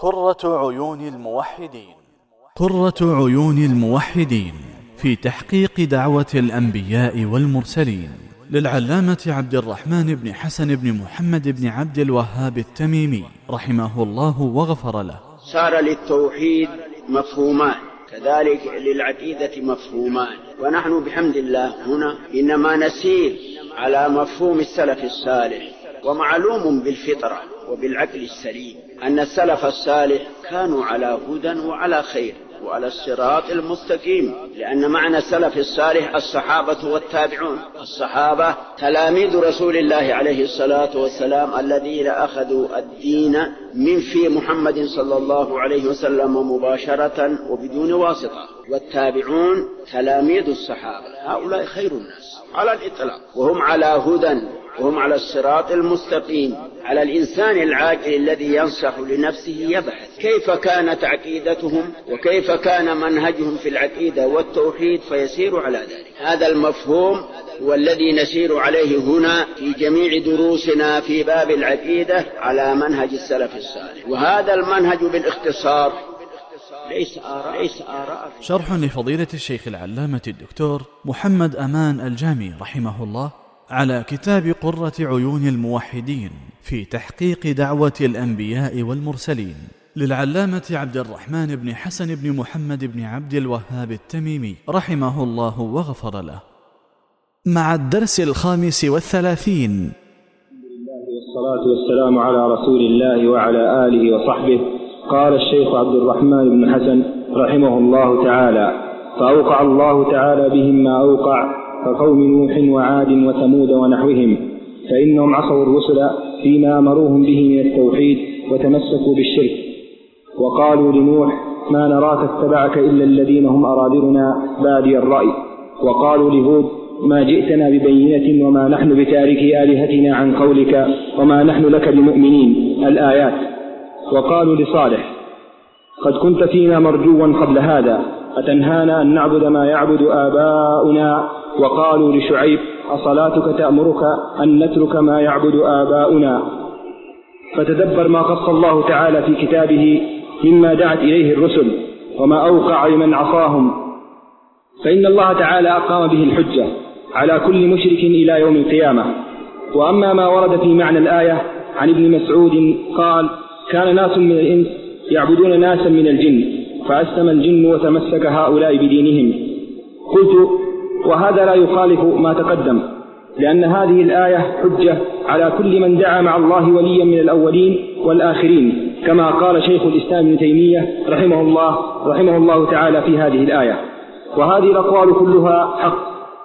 قرة عيون الموحدين. قرة عيون الموحدين في تحقيق دعوة الأنبياء والمرسلين، للعلامة عبد الرحمن بن حسن بن محمد بن عبد الوهاب التميمي رحمه الله وغفر له. صار للتوحيد مفهومان، كذلك للعقيدة مفهومان، ونحن بحمد الله هنا إنما نسير على مفهوم السلف الصالح. ومعلوم بالفطرة وبالعقل السليم أن السلف الصالح كانوا على هدى وعلى خير وعلى الصراط المستقيم، لأن معنى السلف الصالح الصحابة والتابعون. الصحابة تلاميذ رسول الله عليه الصلاة والسلام الذين أخذوا الدين من في محمد صلى الله عليه وسلم مباشرة وبدون واسطة، والتابعون تلاميذ الصحابة. هؤلاء خير الناس على الإطلاق، وهم على هدى وهم على الصراط المستقيم. على الإنسان العاقل الذي ينصح لنفسه يبحث كيف كانت عقيدتهم وكيف كان منهجهم في العقيدة والتوحيد فيسير على ذلك. هذا المفهوم هو الذي نسير عليه هنا في جميع دروسنا في باب العقيدة على منهج السلف الصالح، وهذا المنهج بالاختصار ليس آراء. شرح لفضيلة الشيخ العلامة الدكتور محمد أمان الجامي رحمه الله على كتاب قرة عيون الموحدين في تحقيق دعوة الأنبياء والمرسلين، للعلامة عبد الرحمن بن حسن بن محمد بن عبد الوهاب التميمي رحمه الله وغفر له. مع الدرس 35. والصلاة والسلام على رسول الله وعلى آله وصحبه. قال الشيخ عبد الرحمن بن حسن رحمه الله تعالى: فأوقع الله تعالى بهم ما أوقع كقوم نوح وعاد وثمود ونحوهم، فإنهم عصوا الرسل فيما أمروهم به من التوحيد وتمسكوا بالشرك، وقالوا لنوح: ما نراك اتبعك إلا الذين هم أرادلنا بادي الرأي. وقالوا لهود: ما جئتنا ببينة وما نحن بتاركي آلهتنا عن قولك وما نحن لك بمؤمنين، الآيات. وقالوا لصالح: قد كنت فينا مرجوا قبل هذا، أتنهانا أن نعبد ما يعبد آباؤنا. وقالوا لشعيب: أصلاتك تأمرك أن نترك ما يعبد آباؤنا. فتدبر ما قص الله تعالى في كتابه مما دعت إليه الرسل وما أوقع لمن عصاهم، فإن الله تعالى أقام به الحجة على كل مشرك إلى يوم القيامة. وأما ما ورد في معنى الآية عن ابن مسعود قال: كان ناس من الإنس يعبدون ناسا من الجن، فأسلم الجن وتمسك هؤلاء بدينهم. قلت: وهذا لا يخالف ما تقدم، لأن هذه الآية حجة على كل من دعا مع الله وليا من الأولين والآخرين، كما قال شيخ الإسلام ابن تيمية رحمه الله تعالى في هذه الآية. وهذه الأقوال كلها حق،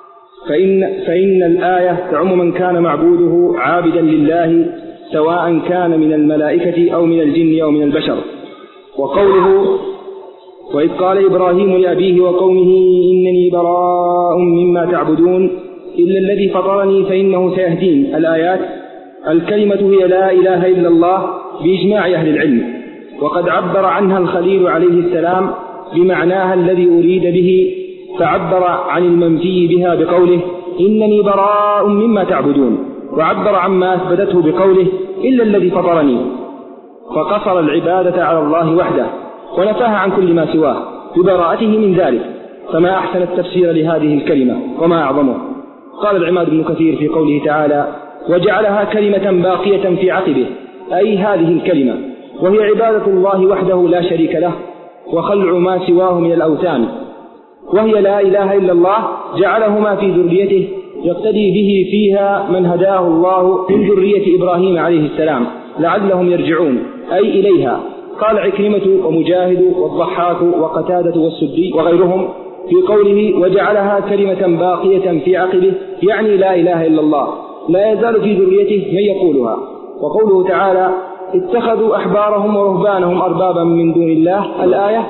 فإن الآية تعم من كان معبوده عابدا لله، سواء كان من الملائكة أو من الجن أو من البشر. وقوله: وإذ قال إبراهيم لأبيه وقومه إنني براء مما تعبدون إلا الذي فطرني فإنه سيهدين، الآيات. الكلمة هي لا إله إلا الله بإجماع أهل العلم، وقد عبر عنها الخليل عليه السلام بمعناها الذي أريد به، فعبر عن المنفي بها بقوله إنني براء مما تعبدون، وعبر عما أثبتته بقوله إلا الذي فطرني، فقصر العبادة على الله وحده ونفاها عن كل ما سواه ببراءته من ذلك. فما أحسن التفسير لهذه الكلمة وما أعظمه. قال العماد بن كثير في قوله تعالى: وجعلها كلمة باقية في عقبه، أي هذه الكلمة، وهي عبادة الله وحده لا شريك له وخلع ما سواه من الأوثان، وهي لا إله إلا الله جعلهما في ذريته يقتدي به فيها من هداه الله من ذرية إبراهيم عليه السلام لعلهم يرجعون، أي إليها. قال عكرمة ومجاهد والضحاك وقتادة والسدي وغيرهم في قوله وجعلها كلمة باقية في عقبه، يعني لا إله إلا الله، لا يزال في ذريته من يقولها. وقوله تعالى: اتخذوا أحبارهم ورهبانهم أربابا من دون الله، الآية.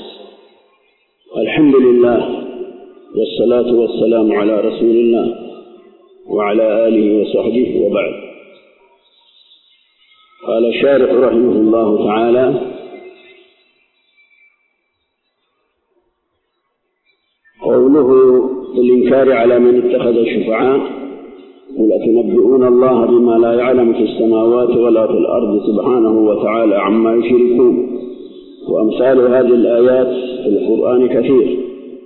الحمد لله والصلاة والسلام على رسول الله وعلى آله وصحبه، وبعد. قال الشارح رحمه الله تعالى: قوله الإنكار على من اتخذ الشفعاء: قل أتنبئون الله بما لا يعلم في السماوات ولا في الأرض سبحانه وتعالى عما يشركون. وأمثال هذه الآيات في القرآن كثير.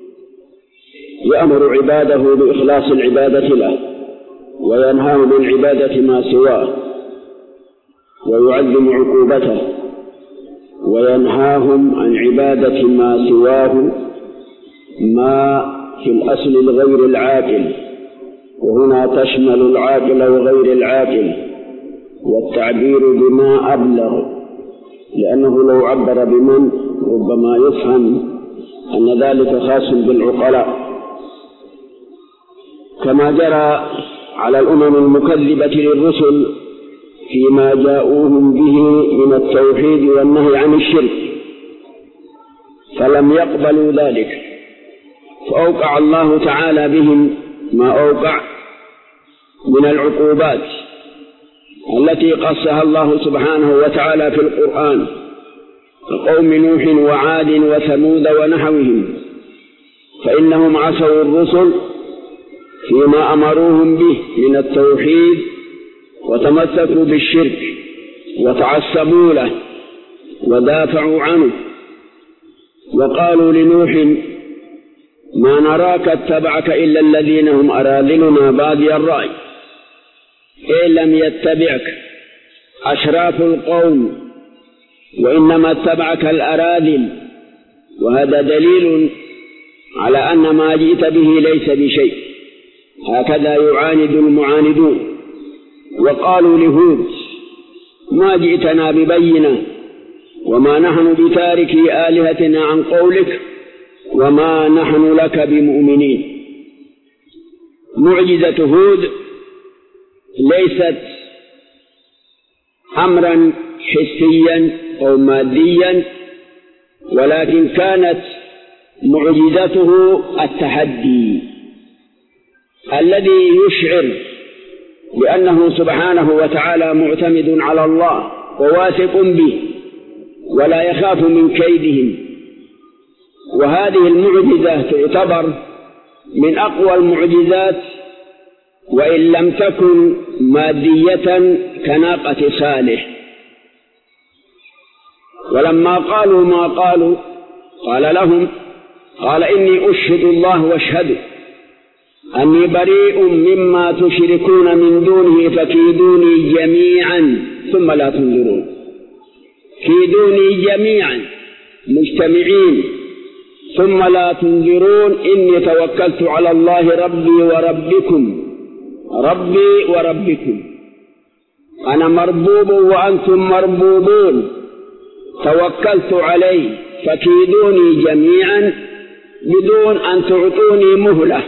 يأمر عباده بإخلاص العبادة له، وينهاهم عن عبادة ما سواه، ويعظم عقوبته، وينهاهم عن عبادة ما سواه ما في الأصل لغير العاقل، وهنا تشمل العاقل وغير العاقل، والتعبير بما أبلغ، لأنه لو عبر بمن ربما يفهم أن ذلك خاص بالعقلاء، كما جرى على الأمم المكذبة للرسل فيما جاءوهم به من التوحيد والنهي عن الشرك، فلم يقبلوا ذلك، فأوقع الله تعالى بهم ما أوقع من العقوبات التي قصها الله سبحانه وتعالى في القرآن، كقوم نوح وعاد وثمود ونحوهم، فإنهم عصوا الرسل فيما أمروهم به من التوحيد، وتمسكوا بالشرك وتعصبوا له ودافعوا عنه، وقالوا لنوح: ما نراك اتبعك إلا الذين هم أراذلنا بادي الرأي، إن لم يتبعك أشراف القوم وإنما اتبعك الأراذل، وهذا دليل على أن ما جئت به ليس بشيء. هكذا يعاند المعاندون. وقالوا لهود: ما جئتنا ببينة، وما نحن بتاركي آلهتنا عن قولك، وما نحن لك بمؤمنين. معجزة هود ليست أمرا حسيا أو ماديا، ولكن كانت معجزته التحدي الذي يشعر بأنه سبحانه وتعالى معتمد على الله وواثق به ولا يخاف من كيدهم. وهذه المعجزة تعتبر من أقوى المعجزات، وإن لم تكن مادية كناقة صالح. ولما قالوا ما قالوا قال لهم: قال إني أشهد الله واشهدوا أني بريء مما تشركون من دونه فكيدوني جميعا ثم لا تنظرون. كيدوني جميعا مجتمعين ثم لا تنظرون، إني توكلت على الله ربي وربكم، ربي وربكم، أنا مربوب وأنتم مربوبون، توكلت عليه فكيدوني جميعا بدون أن تعطوني مهلة.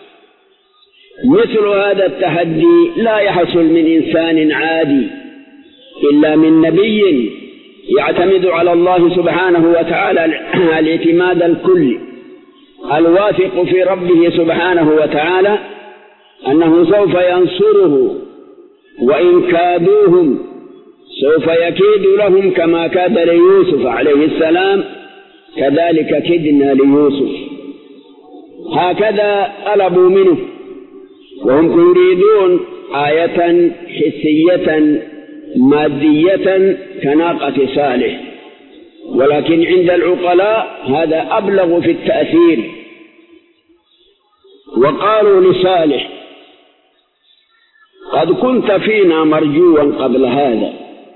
مثل هذا التحدي لا يحصل من إنسان عادي، إلا من نبي يعتمد على الله سبحانه وتعالى الاعتماد الكلي، الواثق في ربه سبحانه وتعالى أنه سوف ينصره، وإن كادوهم سوف يكيد لهم كما كاد ليوسف عليه السلام، كذلك كدنا ليوسف. هكذا طلبوا منه، وهم يريدون آية حسية مادية كناقة صالح، ولكن عند العقلاء هذا أبلغ في التأثير. وقالوا لصالح: قد كنت فينا مرجوا قبل هذا،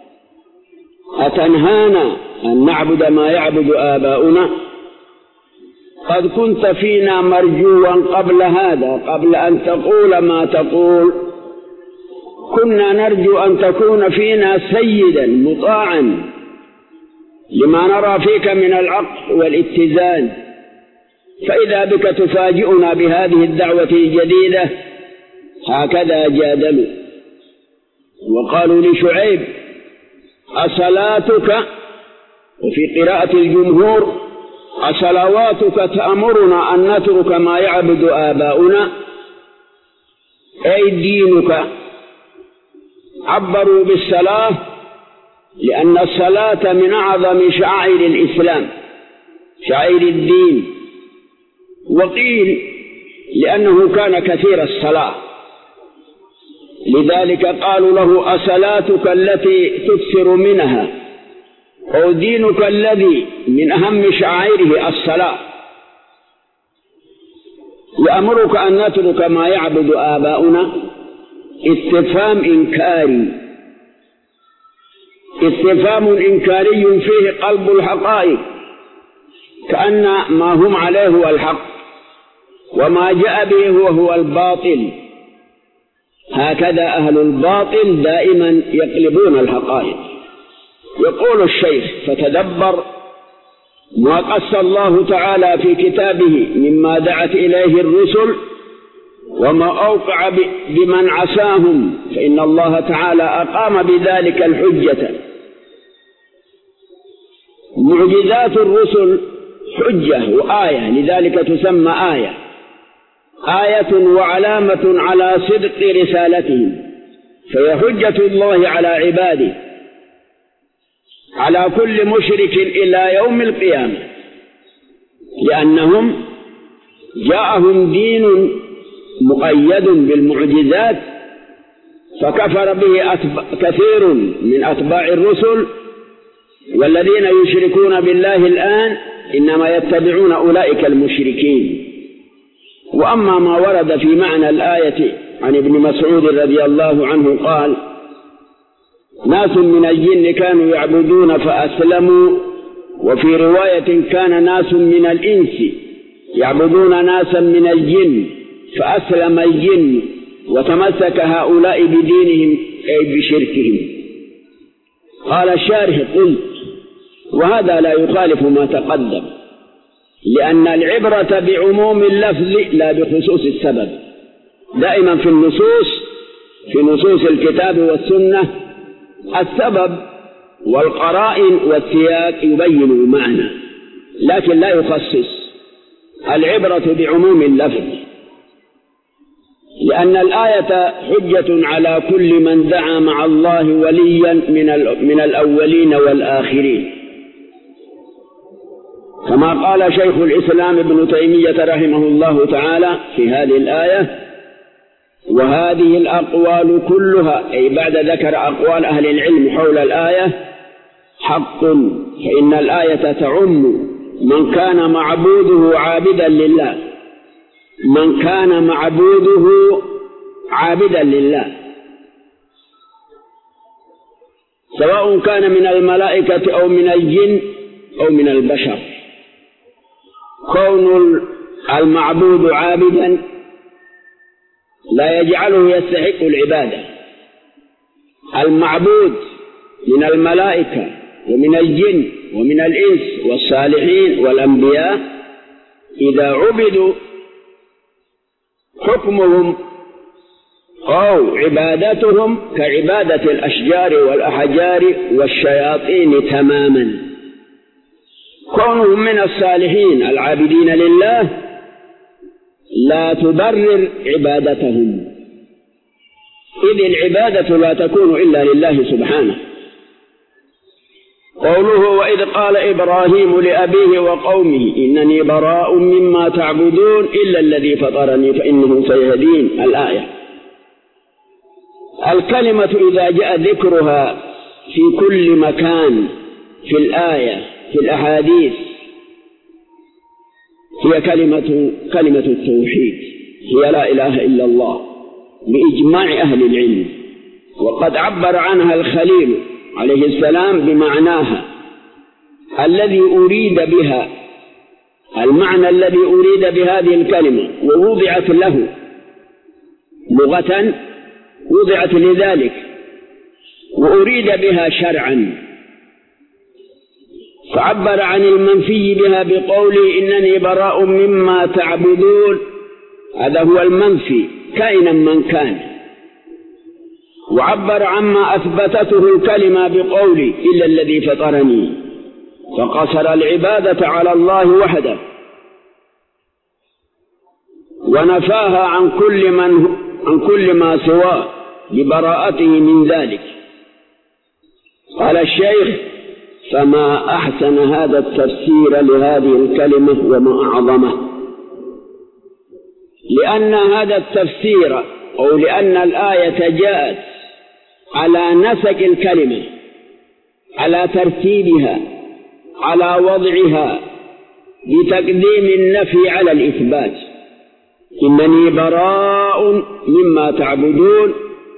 أتنهانا أن نعبد ما يعبد آباؤنا؟ قد كنت فينا مرجوا قبل هذا، قبل أن تقول ما تقول كنا نرجو أن تكون فينا سيدا مطاعا لما نرى فيك من العقل والاتزان، فإذا بك تفاجئنا بهذه الدعوة الجديدة. هكذا جادلوا. وقالوا لشعيب: أصلاتك، وفي قراءة الجمهور: أصلواتك تأمرنا أن نترك ما يعبد آباؤنا، أي دينك. عبروا بالصلاة لأن الصلاة من أعظم شعائر الإسلام، شعائر الدين. وقيل لأنه كان كثير الصلاة، لذلك قالوا له: أصلاتك التي تكثر منها، أو دينك الذي من أهم شعائره الصلاة يأمرك أن نترك ما يعبد آباؤنا؟ استفهام إنكاري، استفهام إنكاري فيه قلب الحقائق، كأن ما هم عليه هو الحق وما جاء به هو الباطل. هكذا أهل الباطل دائما يقلبون الحقائق. يقول الشيخ: فتدبر ما قص الله تعالى في كتابه مما دعت إليه الرسل وما أوقع بمن عصاهم، فإن الله تعالى أقام بذلك الحجة. معجزات الرسل حجة وآية، لذلك تسمى آية، آية وعلامة على صدق رسالتهم، فهي حجة الله على عباده على كل مشرك إلى يوم القيامة، لأنهم جاءهم دين مقيد بالمعجزات فكفر به كثير من أتباع الرسل، والذين يشركون بالله الآن إنما يتبعون أولئك المشركين. وأما ما ورد في معنى الآية عن ابن مسعود رضي الله عنه قال: ناس من الجن كانوا يعبدون فأسلموا، وفي رواية كان ناس من الإنس يعبدون ناسا من الجن فأسلم الجن وتمسك هؤلاء بدينهم أي بشركهم. قال الشارح: قلت: وهذا لا يخالف ما تقدم، لأن العبرة بعموم اللفظ لا بخصوص السبب. دائما في نصوص الكتاب والسنة السبب والقرائن والسياق يبين المعنى، لكن لا يخصص. العبرة بعموم اللفظ، لأن الآية حجة على كل من دعا مع الله وليا من الأولين والآخرين، كما قال شيخ الإسلام ابن تيمية رحمه الله تعالى في هذه الآية: وهذه الأقوال كلها، أي بعد ذكر أقوال أهل العلم حول الآية، حق، فإن الآية تعم من كان معبوده عابدا لله، من كان معبوده عابدا لله، سواء كان من الملائكة أو من الجن أو من البشر. كون المعبود عابدا لا يجعله يستحق العبادة. المعبود من الملائكة ومن الجن ومن الإنس والصالحين والأنبياء إذا عبدوا حكمهم أو عبادتهم كعبادة الأشجار والأحجار والشياطين تماما. كونهم من الصالحين العابدين لله لا تبرر عبادتهم، إذ العبادة لا تكون إلا لله سبحانه. قوله: وإذ قال إبراهيم لأبيه وقومه إنني براء مما تعبدون إلا الذي فطرني فإنه سيهدين. الآية. الكلمة إذا جاء ذكرها في كل مكان في الآية في الأحاديث هي كلمة التوحيد، هي لا إله إلا الله بإجماع أهل العلم، وقد عبر عنها الخليل عليه السلام بمعناها الذي أريد بها، المعنى الذي أريد بهذه الكلمة، ووضعت له لغة، وضعت لذلك، وأريد بها شرعا، فعبر عن المنفي بها بقوله إنني براء مما تعبدون، هذا هو المنفي كائنا من كان. وعبر عما أثبتته الكلمة بقوله إلا الذي فطرني، فقصر العبادة على الله وحده ونفاها عن كل ما سواه ببراءته من ذلك. قال الشيخ: فما أحسن هذا التفسير لهذه الكلمة وما أعظمه، لأن هذا التفسير أو لأن الآية جاءت على نسق الكلمة على ترتيبها، على وضعها، بتقديم النفي على الإثبات. إنني براء مما تعبدون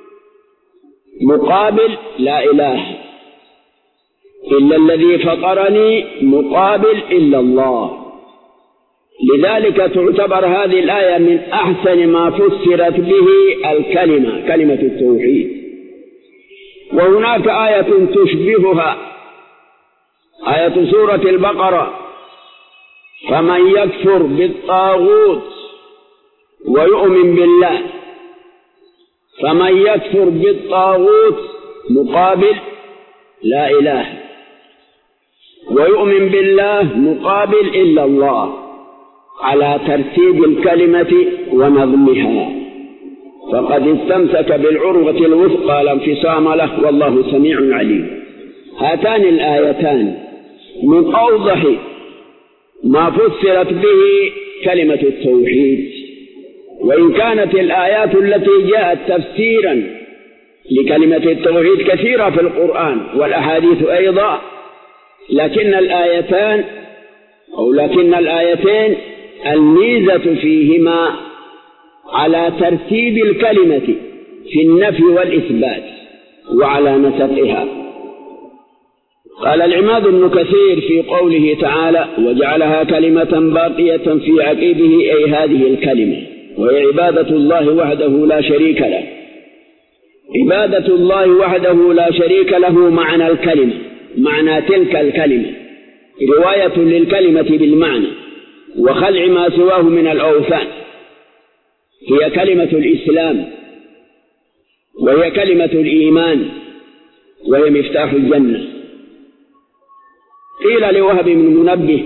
مقابل لا إله إلا الذي فطرني مقابل إلا الله. لذلك تعتبر هذه الآية من أحسن ما فسرت به كلمة التوحيد. وهناك آية تشبهها، آية سورة البقرة: فمن يكفر بالطاغوت ويؤمن بالله. فمن يكفر بالطاغوت مقابل لا إله، ويؤمن بالله مقابل إلا الله، على ترتيب الكلمة ونظمها، فقد استمسك بالعروة الوثقى لا انفصام له، والله سميع عليم. هاتان الآيتان من أوضح ما فسرت به كلمة التوحيد. وإن كانت الآيات التي جاءت تفسيرا لكلمة التوحيد كثيرة في القرآن والأحاديث أيضا، لكن الآيتين الميزة فيهما على ترتيب الكلمة في النفي والإثبات وعلى نسقها. قال العماد بن كثير في قوله تعالى: وجعلها كلمة باقية في عقبه، أي هذه الكلمة، وهي عبادة الله وحده لا شريك له. عبادة الله وحده لا شريك له معنى الكلمة، معنى تلك الكلمة، رواية للكلمة بالمعنى، وخلع ما سواه من الأوثان. هي كلمة الإسلام، وهي كلمة الإيمان، وهي مفتاح الجنة. قيل لوهب بن منبه: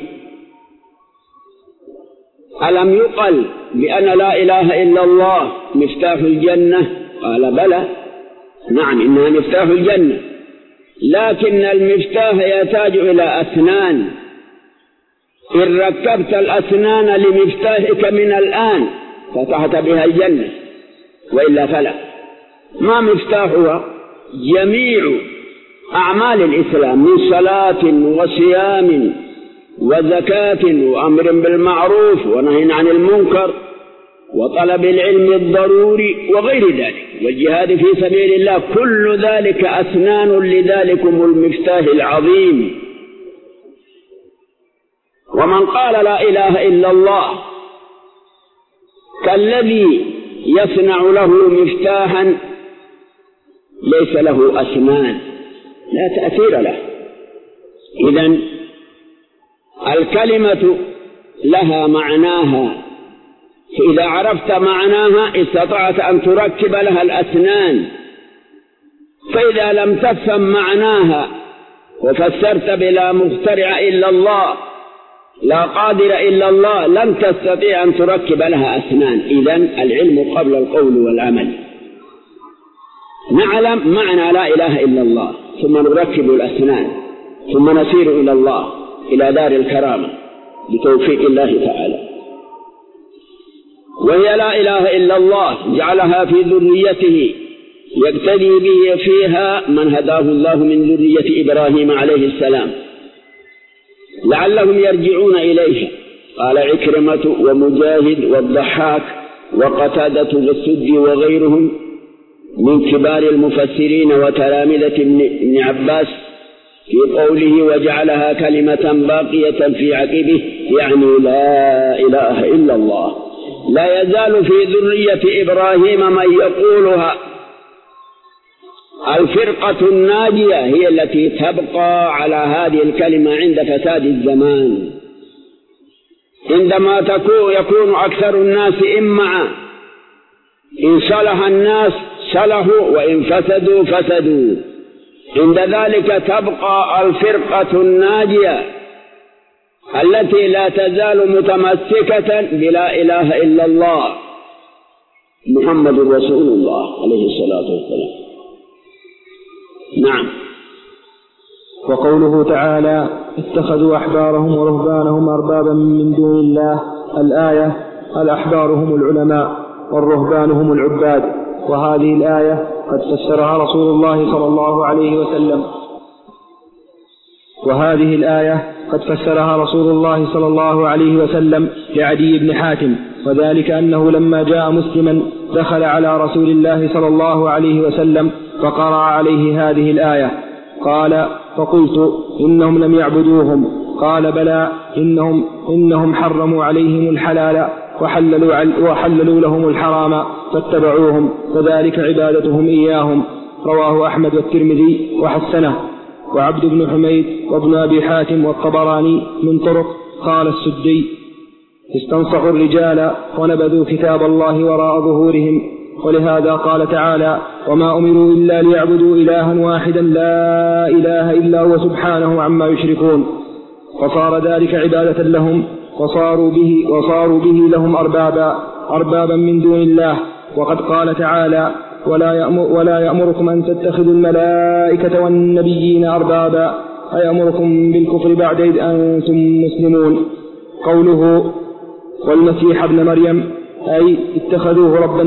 ألم يقل بأن لا إله إلا الله مفتاح الجنة؟ قال: بلى، نعم، إنها مفتاح الجنة، لكن المفتاح يحتاج إلى أسنان. إن ركبت الأسنان لمفتاحك من الآن فتحت بها الجنة، وإلا فلا. ما مفتاحها؟ جميع أعمال الإسلام من صلاة وصيام وزكاة وأمر بالمعروف ونهي عن المنكر وطلب العلم الضروري وغير ذلك، والجهاد في سبيل الله، كل ذلك أسنان لذلكم المفتاح العظيم. ومن قال لا إله إلا الله كالذي يصنع له مفتاحا ليس له أسنان، لا تأثير له. إذن الكلمة لها معناها، فإذا عرفت معناها استطعت أن تركب لها الأسنان. فإذا لم تفهم معناها وفسرت بلا مخترع إلا الله، لا قادر إلا الله، لن تستطيع أن تركب لها أسنان. إذن العلم قبل القول والعمل. نعلم معنى لا إله إلا الله، ثم نركب الأسنان، ثم نسير إلى الله، إلى دار الكرامة بتوفيق الله تعالى. وهي لا إله إلا الله جعلها في ذريته، يقتدي به فيها من هداه الله من ذرية إبراهيم عليه السلام لعلهم يرجعون إليها. قال عكرمة ومجاهد والضحاك وقتادة والسدي وغيرهم من كبار المفسرين وتلامذة ابن عباس في قوله وجعلها كلمة باقية في عقبه، يعني لا إله إلا الله. لا يزال في ذرية إبراهيم من يقولها. الفرقة الناجية هي التي تبقى على هذه الكلمة عند فساد الزمان، عندما يكون أكثر الناس إمعا، إن صلح الناس صلحوا وإن فسدوا فسدوا. عند ذلك تبقى الفرقة الناجية التي لا تزال متمسكة بلا إله إلا الله محمد رسول الله عليه الصلاة والسلام. نعم. وقوله تعالى اتخذوا أحبارهم ورهبانهم أربابا من دون الله، الآية الأحبار هم العلماء والرهبان هم العباد. وهذه الآية قد فسرها رسول الله صلى الله عليه وسلم وهذه الآية قد فسرها رسول الله صلى الله عليه وسلم لعدي بن حاتم، وذلك أنه لما جاء مسلما دخل على رسول الله صلى الله عليه وسلم فقرأ عليه هذه الآية. قال: فقلت: إنهم لم يعبدوهم. قال: بلى، إنهم حرموا عليهم الحلال وحللوا لهم الحرام فاتبعوهم، فذلك عبادتهم إياهم. رواه أحمد والترمذي وحسنه، وعبد بن حميد وابن أبي حاتم والطبراني من طرق. قال السدي: استنصحوا الرجال ونبذوا كتاب الله وراء ظهورهم، ولهذا قال تعالى: وما أمروا إلا ليعبدوا إلها واحدا لا إله إلا هو سبحانه عما يشركون. فصار ذلك عبادة لهم، وصاروا به لهم أربابا من دون الله. وقد قال تعالى: ولا يأمركم أن تتخذوا الملائكة والنبيين أربابا أيأمركم بالكفر بعد إذ أنتم مسلمون. قوله: والمسيح ابن مريم، أي اتخذوه ربا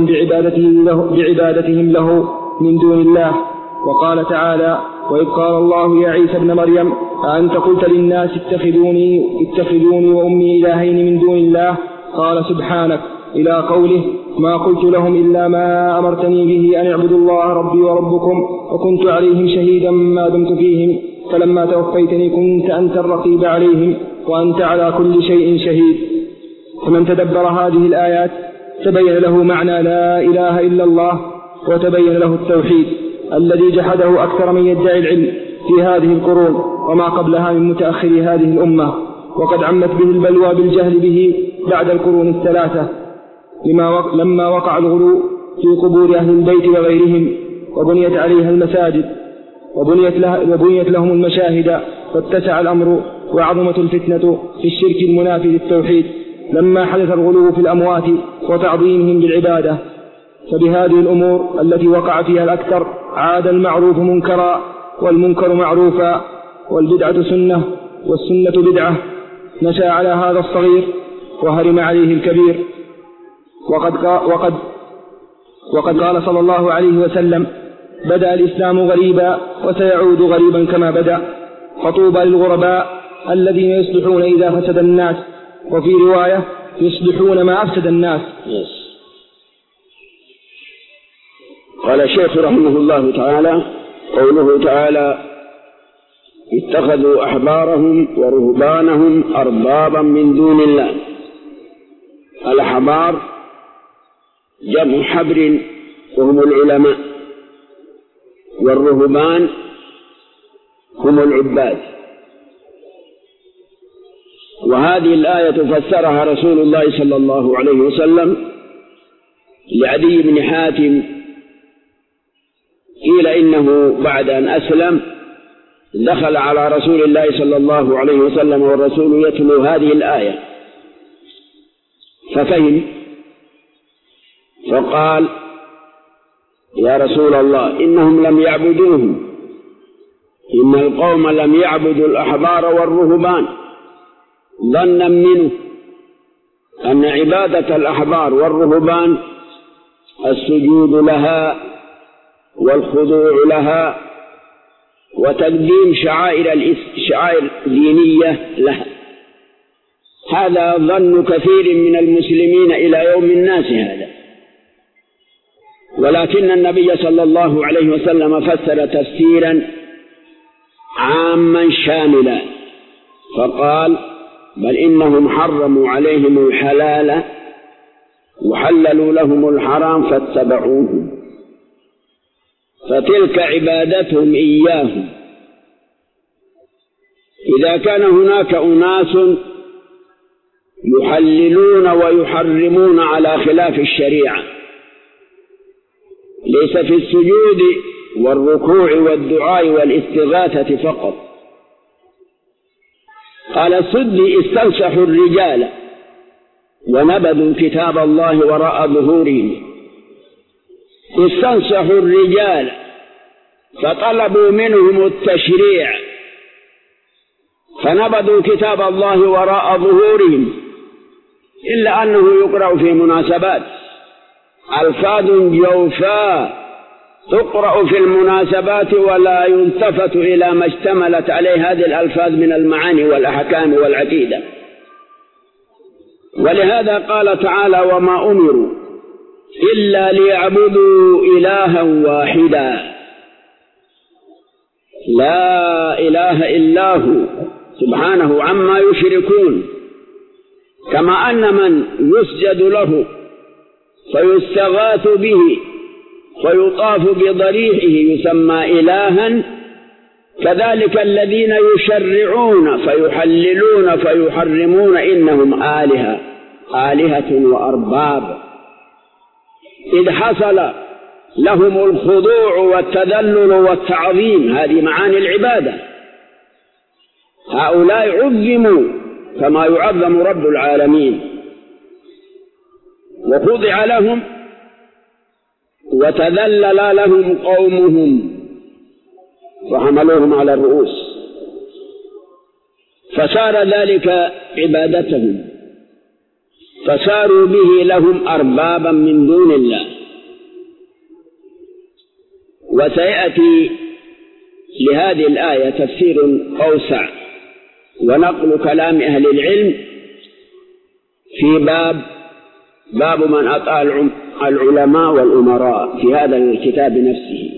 بعبادتهم له من دون الله. وقال تعالى: وإذ قال الله يا عيسى ابن مريم أأنت قلت للناس اتخذوني وأمي إلهين من دون الله؟ قال: سبحانك، إلى قوله: ما قلت لهم إلا ما أمرتني به أن اعبدوا الله ربي وربكم، وكنت عليهم شهيدا ما دمت فيهم، فلما توفيتني كنت أنت الرقيب عليهم وأنت على كل شيء شهيد. فمن تدبر هذه الآيات تبين له معنى لا إله إلا الله، وتبين له التوحيد الذي جحده أكثر من يدعي العلم في هذه القرون وما قبلها من متأخر هذه الأمة، وقد عمت به البلوى بالجهل به بعد القرون الثلاثة، لما وقع الغلو في قبور أهل البيت وغيرهم، وبنيت عليها المساجد وبنيت لهم المشاهد، فاتسع الأمر وعظمت الفتنة في الشرك المنافي للتوحيد لما حدث الغلو في الأموات وتعظيمهم بالعبادة. فبهذه الأمور التي وقع فيها الأكثر عاد المعروف منكرا والمنكر معروفا، والبدعة سنة والسنة بدعة. نشأ على هذا الصغير وهرم عليه الكبير. وقد قال صلى الله عليه وسلم: بدأ الإسلام غريبا وسيعود غريبا كما بدأ، فطوبى للغرباء الذين يصلحون إذا فسد الناس، وفي رواية: يصلحون ما أفسد الناس. قال الشيخ رحمه الله تعالى: قوله تعالى: اتخذوا أحبارهم ورهبانهم أربابا من دون الله. الأحبار جمع حبر وهم العلماء، والرهبان هم العباد. وهذه الآية فسرها رسول الله صلى الله عليه وسلم لعدي بن حاتم. قيل إنه بعد أن أسلم دخل على رسول الله صلى الله عليه وسلم والرسول يتلو هذه الآية، ففهم فقال: يا رسول الله، إنهم لم يعبدوهم، إن القوم لم يعبدوا الأحبار والرهبان، ظنا منه أن عبادة الأحبار والرهبان السجود لها والخضوع لها وتقديم شعائر دينية لها. هذا ظن كثير من المسلمين إلى يوم الناس هذا، ولكن النبي صلى الله عليه وسلم فسر تفسيرا عاما شاملا، فقال: بل إنهم حرموا عليهم الحلال وحللوا لهم الحرام فاتبعوهم، فتلك عبادتهم إياهم. إذا كان هناك أناس يحللون ويحرمون على خلاف الشريعة، ليس في السجود والركوع والدعاء والاستغاثة فقط. قال السدي: استنصحوا الرجال ونبذوا كتاب الله وراء ظهورهم. استنصحوا الرجال فطلبوا منهم التشريع، فنبذوا كتاب الله وراء ظهورهم، إلا أنه يقرأ في مناسبات ألفاظ جوفاء تقرأ في المناسبات ولا يلتفت إلى ما اشتملت عليه هذه الألفاظ من المعاني والأحكام والعقيدة. ولهذا قال تعالى: وما أمروا إلا ليعبدوا إلها واحدا لا إله إلا هو سبحانه عما يشركون. كما أن من يسجد له فيستغاث به فيطاف بضريحه يسمى إلها، كذلك الذين يشرعون فيحللون فيحرمون إنهم آلهة وأرباب، إذ حصل لهم الخضوع والتذلل والتعظيم، هذه معاني العبادة. هؤلاء عظموا كما يعظم رب العالمين، وخضع لهم وتذلل لهم قومهم وحملوهم على الرؤوس، فصار ذلك عبادتهم، فصاروا به لهم أربابا من دون الله. وسيأتي لهذه الآية تفسير أوسع ونقل كلام أهل العلم في باب من أطاع العلماء والأمراء في هذا الكتاب نفسه.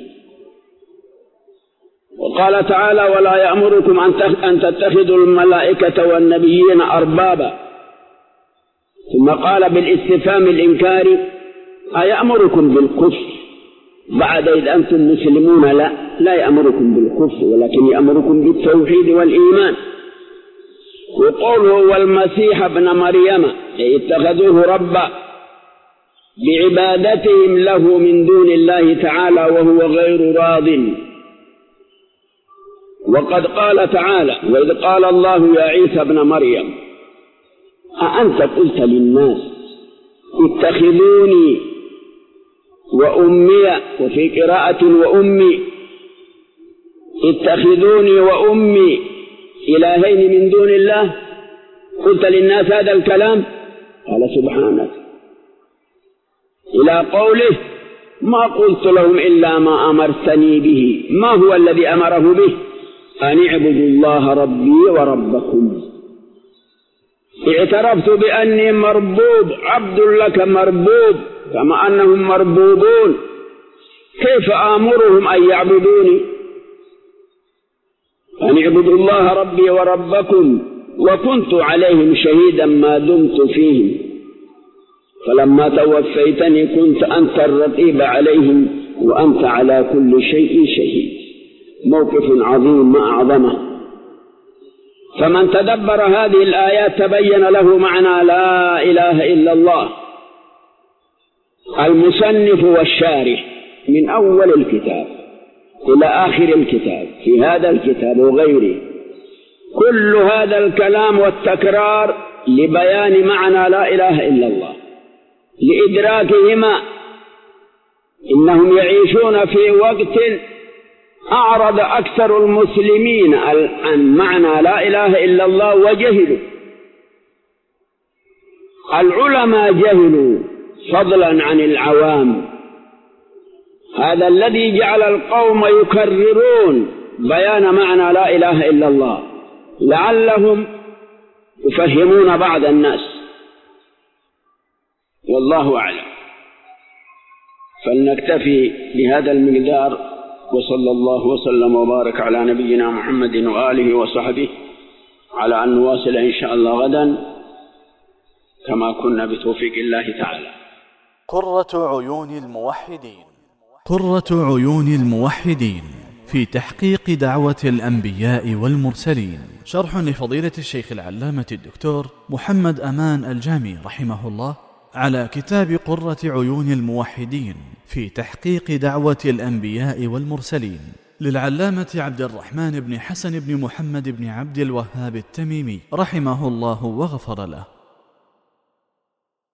وقال تعالى: ولا يأمركم أن تتخذوا الملائكة والنبيين أربابا، ثم قال بالاستفهام الإنكاري: أيأمركم بالكفر بعد إذ أنتم مسلمون؟ لا يأمركم بالكفر ولكن يأمركم بالتوحيد والإيمان. وقوله والمسيح ابن مريم اتخذوه ربا بعبادتهم له من دون الله تعالى وهو غير راض. وقد قال تعالى: وإذ قال الله يا عيسى ابن مريم أأنت قلت للناس اتخذوني وأمي، وفي قراءة وأمي، اتخذوني وأمي إلهين من دون الله، قلت للناس هذا الكلام؟ قال سبحانك، إلى قوله: ما قلت لهم إلا ما أمرتني به. ما هو الذي أمره به؟ أن اعبدوا الله ربي وربكم. اعترفت بأني مربوب، عبد لك مربوب كما أنهم مربوبون، كيف آمرهم أن يعبدوني؟ أن اعبدوا الله ربي وربكم، وكنت عليهم شهيدا ما دمت فيهم، فلما توفيتني كنت أنت الرقيب عليهم وأنت على كل شيء شهيد. موقف عظيم ما أعظمه. فمن تدبر هذه الآيات تبين له معنى لا إله إلا الله. المصنف والشارح من أول الكتاب إلى آخر الكتاب في هذا الكتاب وغيره، كل هذا الكلام والتكرار لبيان معنى لا إله إلا الله، لإدراكهما. إنهم يعيشون في وقت أعرض أكثر المسلمين عن معنى لا إله إلا الله وجهلوا. العلماء جهلوا فضلا عن العوام. هذا الذي جعل القوم يكررون بيان معنى لا إله إلا الله لعلهم يفهمون بعض الناس، والله أعلم. فلنكتفي بهذا المقدار، وصلى الله وسلم وبارك على نبينا محمد وآله وصحبه، على أن نواصل إن شاء الله غدا كما كنا بتوفيق الله تعالى. قرة عيون الموحدين. قرة عيون الموحدين في تحقيق دعوة الأنبياء والمرسلين، شرح لفضيلة الشيخ العلامة الدكتور محمد أمان الجامي رحمه الله على كتاب قرة عيون الموحدين في تحقيق دعوة الأنبياء والمرسلين للعلامة عبد الرحمن بن حسن بن محمد بن عبد الوهاب التميمي رحمه الله وغفر له.